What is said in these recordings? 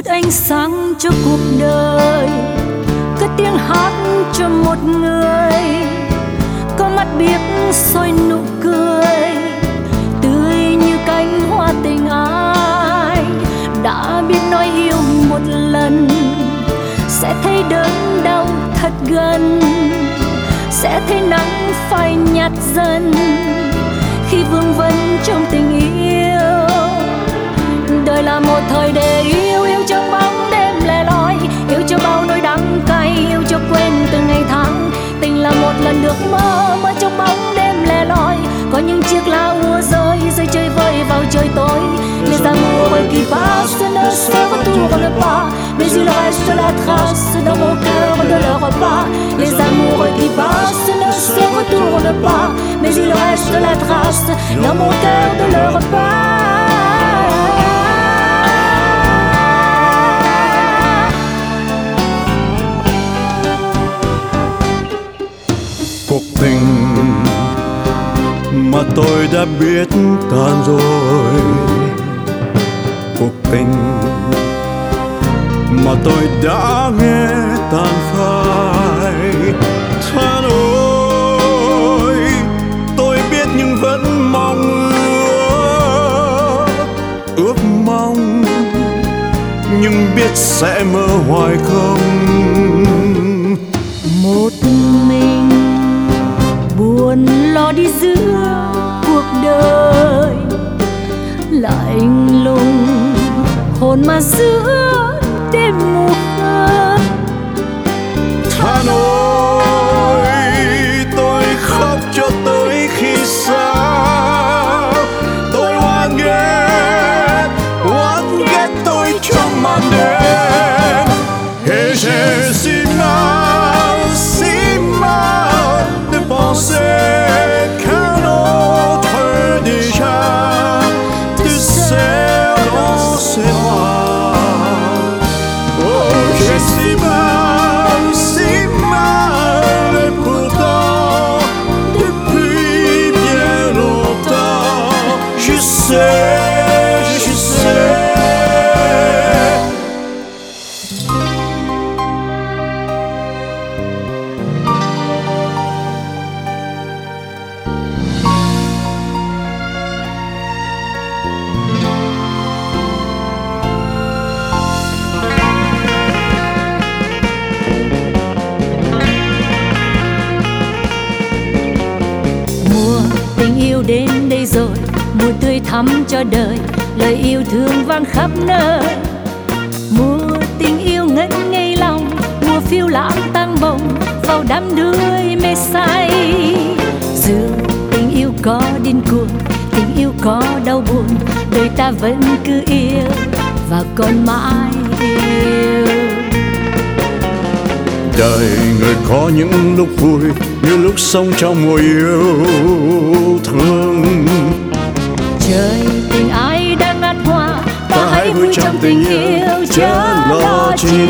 chút ánh sáng cho cuộc đời, cất tiếng hát cho một người có mắt biết soi nụ cười tươi như cánh hoa tình ai đã biết nói yêu một lần. Sẽ thấy đớn đau thật gần, sẽ thấy nắng phai nhạt dần khi vương vấn trong tình yêu. Đời là một thời để yêu, yêu trong bóng đêm lẻ loi, yêu cho bao nỗi đắng cay, yêu cho quên từng ngày tháng. Tình là một lần được mơ, mơ trong bóng đêm lẻ loi, có những chiếc lá úa rơi, rơi chơi vơi vào trời tối. Les amours qui passent ne se retournent pas, mais il reste la trace dans mon cœur de leur pas. Les amours qui passent ne se retournent pas, mais il reste la trace dans mon cœur de leur pas. Cuộc tình mà tôi đã biết tan rồi, cuộc tình mà tôi đã nghe tan phai. Than ôi, tôi biết nhưng vẫn mong ước mong, nhưng biết sẽ mơ hoài không. Một mình buồn lo đi giữa cuộc đời, lạnh lùng hồn mà giữa đêm mù khơi. Than ôi, tôi khóc cho tới khi xa. Tôi oan ghét tôi trong màn đêm. Et j'ai si mal de penser qu'un autre déjà te serre dans ses bras. Oh, j'ai si mal, et pourtant depuis bien longtemps je sais. Đến đây rồi, mùa tươi thắm cho đời, lời yêu thương vang khắp nơi. Mùa tình yêu ngất ngây lòng, mùa phiêu lãng tăng bồng vào đám đuôi mê say. Dù tình yêu có điên cuồng, tình yêu có đau buồn, đời ta vẫn cứ yêu và còn mãi yêu. Đời người có những lúc vui, như lúc sống trong mùa yêu thương. Trời tình ai đang ngát hoa, ta hãy vui trong tình yêu chớ lo chi.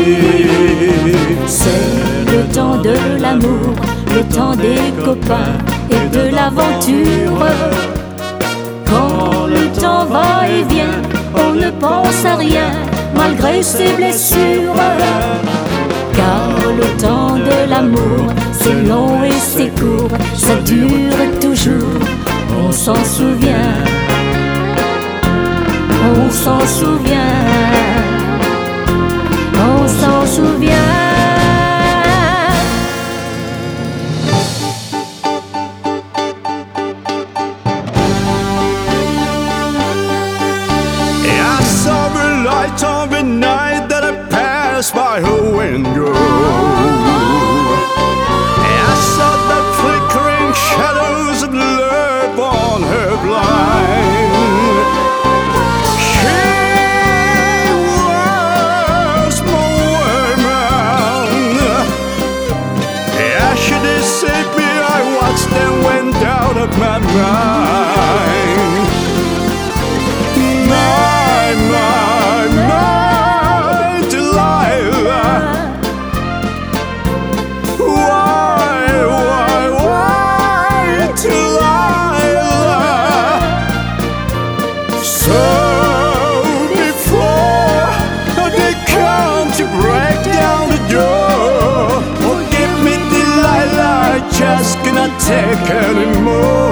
C'est le temps de l'amour, le temps des copains et de l'aventure. Quand le temps va et vient, on ne pense à rien malgré ses blessures. Car le temps de l'amour, c'est long et c'est court, ça dure toujours, on s'en souvient, on s'en souvient, on s'en souvient. Et I saw the light of the night that I passed by her window. I saw the flickering shadows of love on her blind. She was my woman. As she disappeared, I watched and went out of my mind. My Delilah. anymore.